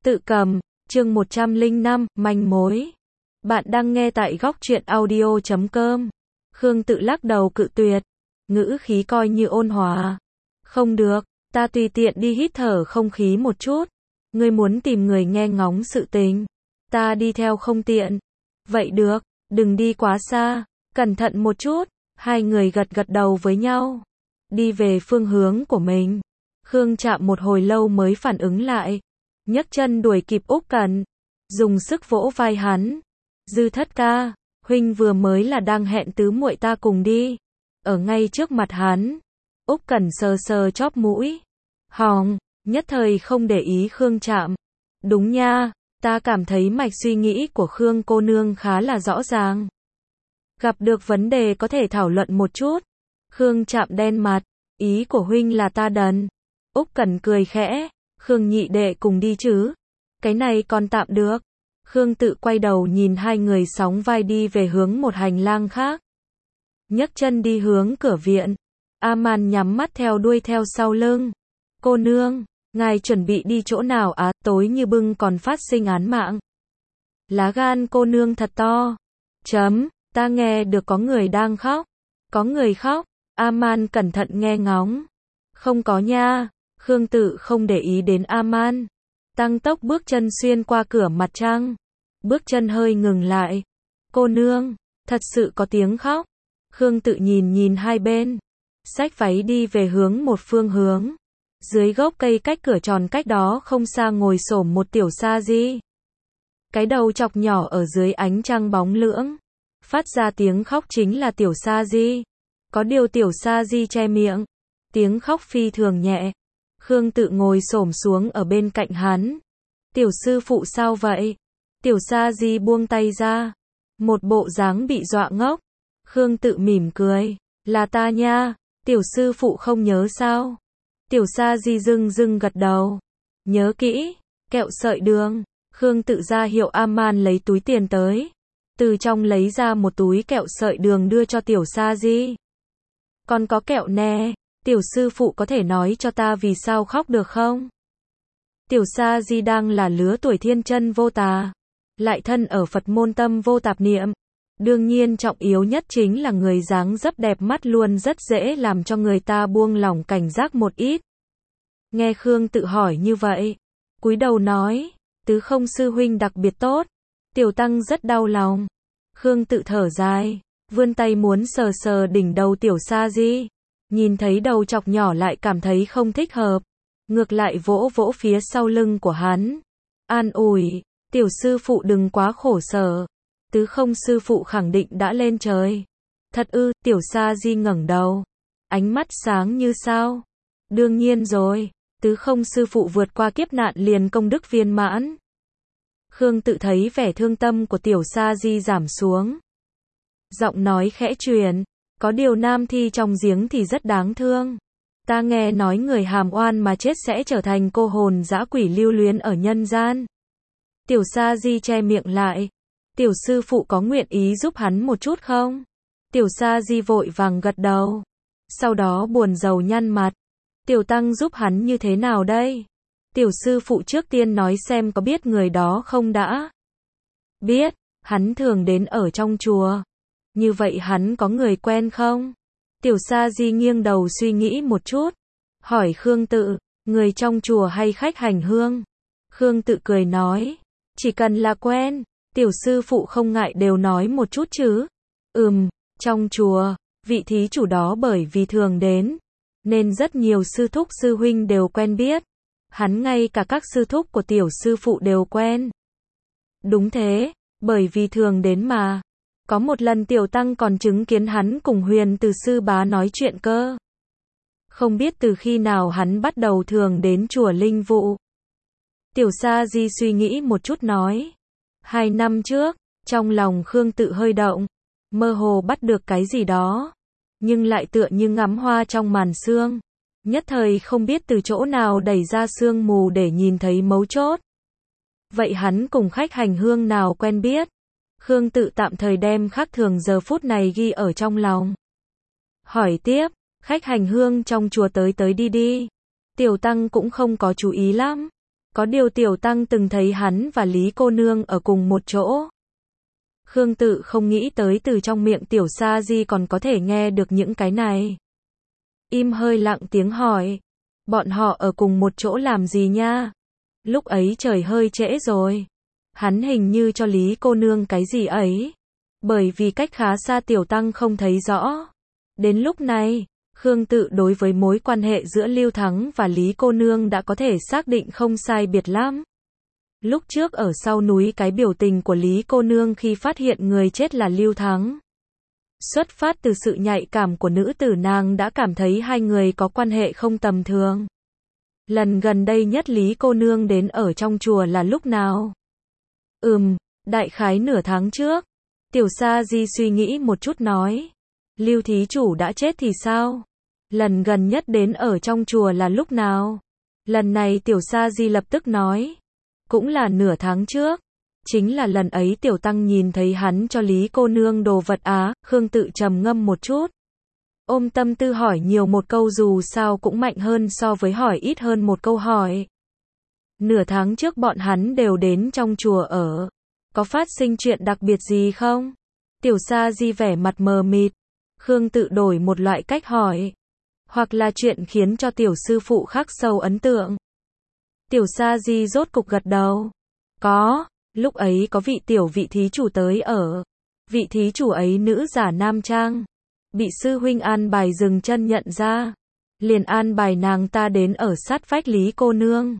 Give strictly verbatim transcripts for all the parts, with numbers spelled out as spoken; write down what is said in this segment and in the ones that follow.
Tự cầm, chương một trăm lẻ năm, manh mối. Bạn đang nghe tại góc truyện audio chấm com. Khương Tự lắc đầu cự tuyệt, ngữ khí coi như ôn hòa. Không được, ta tùy tiện đi hít thở không khí một chút. Ngươi muốn tìm người nghe ngóng sự tình, ta đi theo không tiện. Vậy được, đừng đi quá xa, cẩn thận một chút. Hai người gật gật đầu với nhau, đi về phương hướng của mình. Khương Trạm một hồi lâu mới phản ứng lại, nhấc chân đuổi kịp Úc Cẩn, dùng sức vỗ vai hắn. Dư Thất ca, huynh vừa mới là đang hẹn tứ muội ta cùng đi. Ở ngay trước mặt hắn, Úc Cẩn sờ sờ chóp mũi. Hỏng, nhất thời không để ý Khương Trạm. Đúng nha, ta cảm thấy mạch suy nghĩ của Khương cô nương khá là rõ ràng. Gặp được vấn đề có thể thảo luận một chút. Khương Trạm đen mặt, ý của huynh là ta đần. Úc Cẩn cười khẽ, Khương nhị đệ cùng đi chứ? Cái này còn tạm được. Khương Tự quay đầu nhìn hai người sóng vai đi về hướng một hành lang khác. Nhấc chân đi hướng cửa viện. A-man nhắm mắt theo đuôi theo sau lưng. Cô nương, ngài chuẩn bị đi chỗ nào á? À, tối như bưng còn phát sinh án mạng. Lá gan cô nương thật to. Chấm, ta nghe được có người đang khóc. Có người khóc. A-man cẩn thận nghe ngóng. Không có nha. Khương Tự không để ý đến A-man, tăng tốc bước chân xuyên qua cửa mặt trăng. Bước chân hơi ngừng lại. Cô nương, thật sự có tiếng khóc. Khương Tự nhìn nhìn hai bên, xách váy đi về hướng một phương hướng. Dưới gốc cây cách cửa tròn cách đó không xa ngồi xổm một tiểu sa di. Cái đầu chọc nhỏ ở dưới ánh trăng bóng lưỡng, phát ra tiếng khóc chính là tiểu sa di. Có điều tiểu sa di che miệng, tiếng khóc phi thường nhẹ. Khương Tự ngồi xổm xuống ở bên cạnh hắn. Tiểu sư phụ sao vậy? Tiểu sa di buông tay ra, một bộ dáng bị dọa ngốc. Khương Tự mỉm cười, là ta nha, tiểu sư phụ không nhớ sao? Tiểu sa di dưng dưng gật đầu, nhớ kỹ, kẹo sợi đường. Khương Tự ra hiệu A-man lấy túi tiền tới, từ trong lấy ra một túi kẹo sợi đường đưa cho tiểu sa di. Còn có kẹo nè. Tiểu sư phụ có thể nói cho ta vì sao khóc được không? Tiểu sa di đang là lứa tuổi thiên chân vô tà, lại thân ở Phật môn tâm vô tạp niệm. Đương nhiên trọng yếu nhất chính là người dáng dấp đẹp mắt luôn rất dễ làm cho người ta buông lỏng cảnh giác một ít. Nghe Khương Tự hỏi như vậy, cúi đầu nói, tứ không sư huynh đặc biệt tốt. Tiểu tăng rất đau lòng. Khương Tự thở dài, vươn tay muốn sờ sờ đỉnh đầu tiểu sa di. Nhìn thấy đầu chọc nhỏ lại cảm thấy không thích hợp, ngược lại vỗ vỗ phía sau lưng của hắn, an ủi, tiểu sư phụ đừng quá khổ sở. Tứ không sư phụ khẳng định đã lên trời. Thật ư? Tiểu sa di ngẩng đầu, ánh mắt sáng như sao. Đương nhiên rồi, tứ không sư phụ vượt qua kiếp nạn liền công đức viên mãn. Khương Tự thấy vẻ thương tâm của tiểu sa di giảm xuống, giọng nói khẽ truyền, có điều nam thi trong giếng thì rất đáng thương. Ta nghe nói người hàm oan mà chết sẽ trở thành cô hồn dã quỷ lưu luyến ở nhân gian. Tiểu sa di che miệng lại. Tiểu sư phụ có nguyện ý giúp hắn một chút không? Tiểu sa di vội vàng gật đầu, sau đó buồn rầu nhăn mặt. Tiểu tăng giúp hắn như thế nào đây? Tiểu sư phụ trước tiên nói xem có biết người đó không đã? Biết, hắn thường đến ở trong chùa. Như vậy hắn có người quen không? Tiểu sa di nghiêng đầu suy nghĩ một chút, hỏi Khương Tự, người trong chùa hay khách hành hương? Khương Tự cười nói, chỉ cần là quen, tiểu sư phụ không ngại đều nói một chút chứ. Ừm, trong chùa, vị thí chủ đó bởi vì thường đến, nên rất nhiều sư thúc sư huynh đều quen biết. Hắn ngay cả các sư thúc của tiểu sư phụ đều quen. Đúng thế, bởi vì thường đến mà. Có một lần tiểu tăng còn chứng kiến hắn cùng Huyền Từ sư bá nói chuyện cơ. Không biết từ khi nào hắn bắt đầu thường đến chùa Linh Vụ. Tiểu sa di suy nghĩ một chút nói. Hai năm trước, trong lòng Khương Tự hơi động, mơ hồ bắt được cái gì đó, nhưng lại tựa như ngắm hoa trong màn sương. Nhất thời không biết từ chỗ nào đẩy ra sương mù để nhìn thấy mấu chốt. Vậy hắn cùng khách hành hương nào quen biết? Khương Tự tạm thời đem khác thường giờ phút này ghi ở trong lòng. Hỏi tiếp, khách hành hương trong chùa tới tới đi đi. Tiểu tăng cũng không có chú ý lắm. Có điều Tiểu Tăng từng thấy hắn và Lý cô nương ở cùng một chỗ. Khương Tự không nghĩ tới từ trong miệng Tiểu Sa Di còn có thể nghe được những cái này. Im hơi lặng tiếng hỏi. Bọn họ ở cùng một chỗ làm gì nha? Lúc ấy trời hơi trễ rồi. Hắn hình như cho Lý cô nương cái gì ấy. Bởi vì cách khá xa Tiểu Tăng không thấy rõ. Đến lúc này, Khương Tự đối với mối quan hệ giữa Lưu Thắng và Lý cô nương đã có thể xác định không sai biệt lắm. Lúc trước ở sau núi cái biểu tình của Lý cô nương khi phát hiện người chết là Lưu Thắng. Xuất phát từ sự nhạy cảm của nữ tử, nàng đã cảm thấy hai người có quan hệ không tầm thường. Lần gần đây nhất Lý cô nương đến ở trong chùa là lúc nào? Ừm, đại khái nửa tháng trước. Tiểu Sa Di suy nghĩ một chút nói. Lưu thí chủ đã chết thì sao? Lần gần nhất đến ở trong chùa là lúc nào? Lần này Tiểu Sa Di lập tức nói. Cũng là nửa tháng trước. Chính là lần ấy Tiểu Tăng nhìn thấy hắn cho Lý cô nương đồ vật á. Khương Tự trầm ngâm một chút. Ôm tâm tư hỏi nhiều một câu dù sao cũng mạnh hơn so với hỏi ít hơn một câu hỏi. Nửa tháng trước bọn hắn đều đến trong chùa ở. Có phát sinh chuyện đặc biệt gì không? Tiểu Sa Di vẻ mặt mờ mịt. Khương Tự đổi một loại cách hỏi. Hoặc là chuyện khiến cho tiểu sư phụ khắc sâu ấn tượng. Tiểu Sa Di rốt cục gật đầu. Có, lúc ấy có vị tiểu vị thí chủ tới ở. Vị thí chủ ấy nữ giả nam trang. Bị sư huynh an bài dừng chân nhận ra. Liền an bài nàng ta đến ở sát vách Lý cô nương.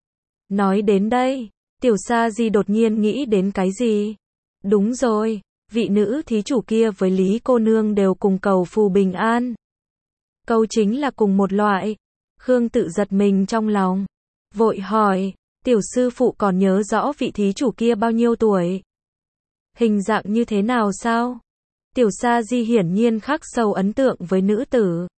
Nói đến đây, Tiểu Sa Di đột nhiên nghĩ đến cái gì? Đúng rồi, vị nữ thí chủ kia với Lý cô nương đều cùng cầu phù bình an. Câu chính là cùng một loại. Khương Tự giật mình trong lòng. Vội hỏi, tiểu sư phụ còn nhớ rõ vị thí chủ kia bao nhiêu tuổi? Hình dạng như thế nào sao? Tiểu Sa Di hiển nhiên khắc sâu ấn tượng với nữ tử.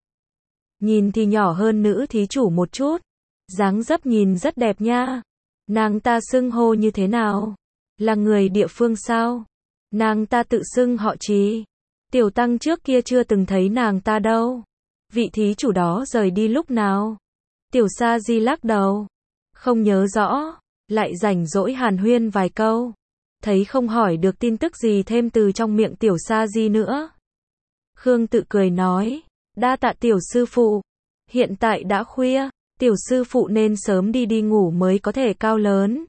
Nhìn thì nhỏ hơn nữ thí chủ một chút. Dáng dấp nhìn rất đẹp nha. Nàng ta xưng hô như thế nào? Là người địa phương sao? Nàng ta tự xưng họ Trì. Tiểu Tăng trước kia chưa từng thấy nàng ta đâu. Vị thí chủ đó rời đi lúc nào? Tiểu Sa Di lắc đầu. Không nhớ rõ. Lại rảnh rỗi hàn huyên vài câu. Thấy không hỏi được tin tức gì thêm từ trong miệng Tiểu Sa Di nữa. Khương Tự cười nói. Đa tạ tiểu sư phụ. Hiện tại đã khuya. Tiểu sư phụ nên sớm đi đi ngủ mới có thể cao lớn.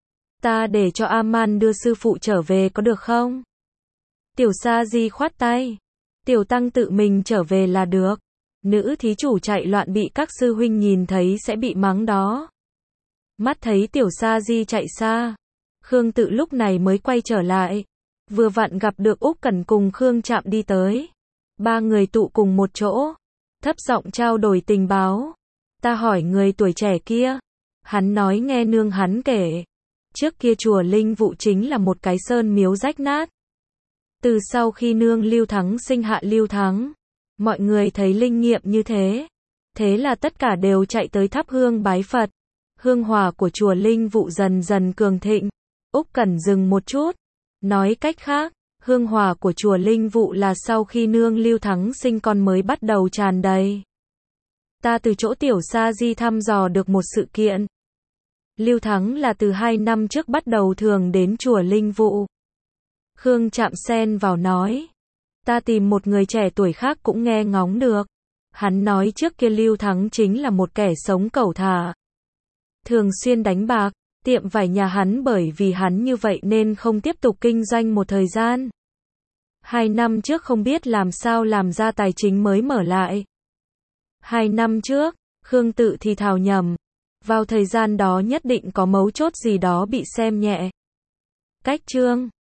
Ta để cho A-man đưa sư phụ trở về có được không? Tiểu Sa Di khoát tay. Tiểu Tăng tự mình trở về là được. Nữ thí chủ chạy loạn bị các sư huynh nhìn thấy sẽ bị mắng đó. Mắt thấy Tiểu Sa Di chạy xa. Khương Tự lúc này mới quay trở lại. Vừa vặn gặp được Úc Cẩn cùng Khương Trạm đi tới. Ba người tụ cùng một chỗ. Thấp giọng trao đổi tình báo. Ta hỏi người tuổi trẻ kia. Hắn nói nghe nương hắn kể. Trước kia chùa Linh Vụ chính là một cái sơn miếu rách nát. Từ sau khi nương Lưu Thắng sinh hạ Lưu Thắng. Mọi người thấy linh nghiệm như thế. Thế là tất cả đều chạy tới thắp hương bái Phật. Hương hỏa của chùa Linh Vụ dần dần cường thịnh. Úc Cẩn dừng một chút. Nói cách khác, hương hỏa của chùa Linh Vụ là sau khi nương Lưu Thắng sinh con mới bắt đầu tràn đầy. Ta từ chỗ Tiểu Sa Di thăm dò được một sự kiện. Lưu Thắng là từ hai năm trước bắt đầu thường đến chùa Linh Vụ. Khương Trạm xen vào nói. Ta tìm một người trẻ tuổi khác cũng nghe ngóng được. Hắn nói trước kia Lưu Thắng chính là một kẻ sống cẩu thả. Thường xuyên đánh bạc, tiệm vải nhà hắn bởi vì hắn như vậy nên không tiếp tục kinh doanh một thời gian. Hai năm trước không biết làm sao làm ra tài chính mới mở lại. Hai năm trước, Khương Tự thì thào nhầm. Vào thời gian đó nhất định có mấu chốt gì đó bị xem nhẹ. Cách chương